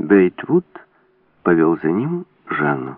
Бейтвуд повел за ним Жанну.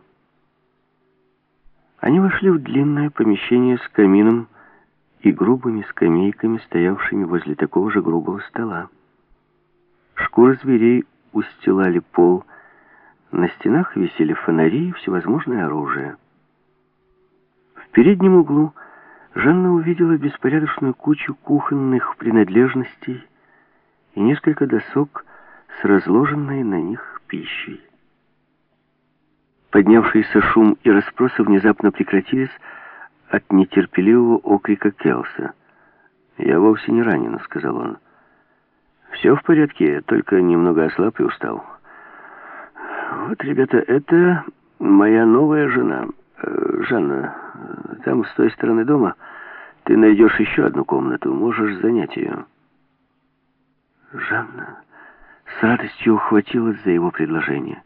Они вошли в длинное помещение с камином и грубыми скамейками, стоявшими возле такого же грубого стола. Шкуры зверей устилали пол, на стенах висели фонари и всевозможное оружие. В переднем углу Жанна увидела беспорядочную кучу кухонных принадлежностей и несколько досок с разложенной на них пищей. Поднявшийся шум и расспросы внезапно прекратились от нетерпеливого окрика Келса. «Я вовсе не ранен», — сказал он. «Все в порядке, я только немного ослаб и устал. Вот, ребята, это моя новая жена. Жанна, там, с той стороны дома, ты найдешь еще одну комнату, можешь занять ее». Жанна с радостью ухватилась за его предложение.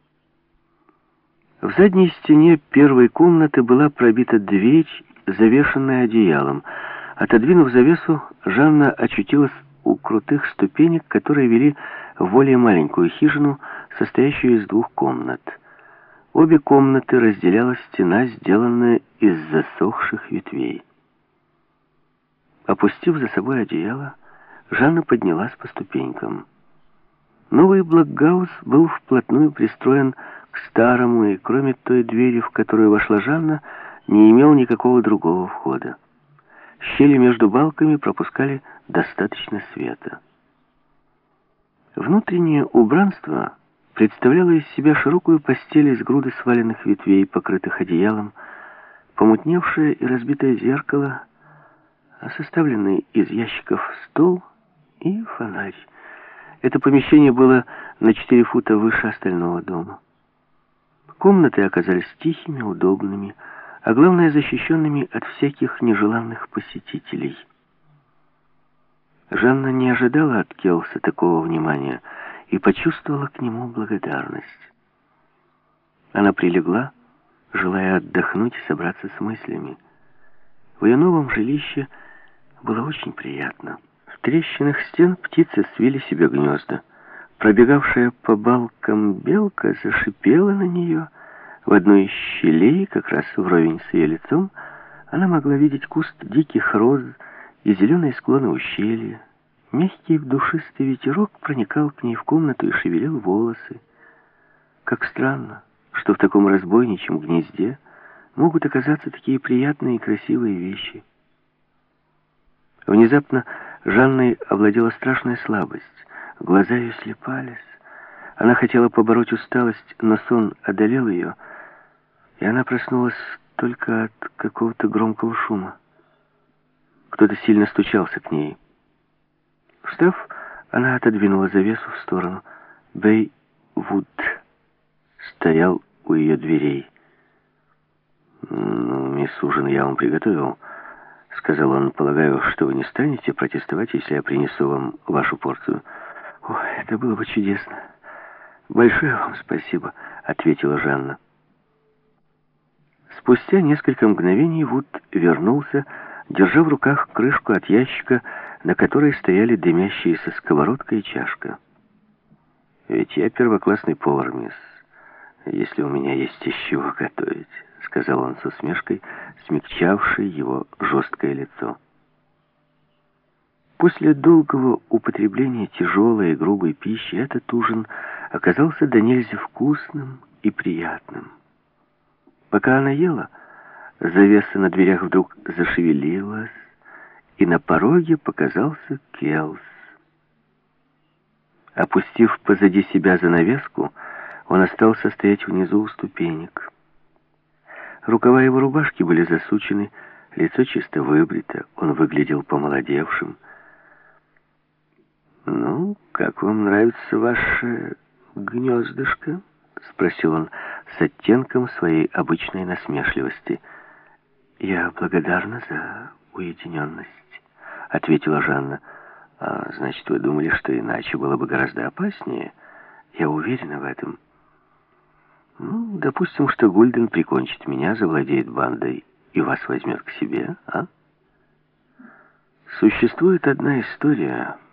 В задней стене первой комнаты была пробита дверь, завешенная одеялом. Отодвинув завесу, Жанна очутилась у крутых ступенек, которые вели в более маленькую хижину, состоящую из двух комнат. Обе комнаты разделяла стена, сделанная из засохших ветвей. Опустив за собой одеяло, Жанна поднялась по ступенькам. Новый блокгаус был вплотную пристроен к старому, и кроме той двери, в которую вошла Жанна, не имел никакого другого входа. Щели между балками пропускали достаточно света. Внутреннее убранство представляло из себя широкую постель из груды сваленных ветвей, покрытых одеялом, помутневшее и разбитое зеркало, составленный из ящиков стол и фонарь. Это помещение было на 4 фута выше остального дома. Комнаты оказались тихими, удобными, а главное, защищенными от всяких нежеланных посетителей. Жанна не ожидала от Келса такого внимания и почувствовала к нему благодарность. Она прилегла, желая отдохнуть и собраться с мыслями. В ее новом жилище было очень приятно. В трещинах стен птицы свили себе гнезда. Пробегавшая по балкам белка зашипела на нее. В одной из щелей, как раз вровень с ее лицом, она могла видеть куст диких роз и зеленые склоны ущелья. Мягкий душистый ветерок проникал к ней в комнату и шевелил волосы. Как странно, что в таком разбойничьем гнезде могут оказаться такие приятные и красивые вещи. Внезапно Жанной овладела страшная слабость. Глаза ее слепались. Она хотела побороть усталость, но сон одолел ее, и она проснулась только от какого-то громкого шума. Кто-то сильно стучался к ней. Встав, она отодвинула завесу в сторону. Бейтвуд стоял у ее дверей. «Ну, мисс, ужин я вам приготовил», — сказал он. «Полагаю, что вы не станете протестовать, если я принесу вам вашу порцию». «Ой, это было бы чудесно. Большое вам спасибо», — ответила Жанна. Спустя несколько мгновений Вуд вернулся, держа в руках крышку от ящика, на которой стояли дымящиеся сковородка и чашка. «Ведь я первоклассный повар, мисс, если у меня есть из чего готовить», — сказал он с усмешкой, смягчавшей его жесткое лицо. После долгого употребления тяжелой и грубой пищи этот ужин оказался до нельзя вкусным и приятным. Пока она ела, завеса на дверях вдруг зашевелилась, и на пороге показался Келс. Опустив позади себя занавеску, он остался стоять внизу у ступенек. Рукава его рубашки были засучены, лицо чисто выбрито, он выглядел помолодевшим. «Ну, как вам нравится ваше гнездышко?» — спросил он с оттенком своей обычной насмешливости. «Я благодарна за уединенность», — ответила Жанна. «А, значит, вы думали, что иначе было бы гораздо опаснее? Я уверена в этом. Ну, допустим, что Гульден прикончит меня, завладеет бандой и вас возьмет к себе, а? Существует одна история,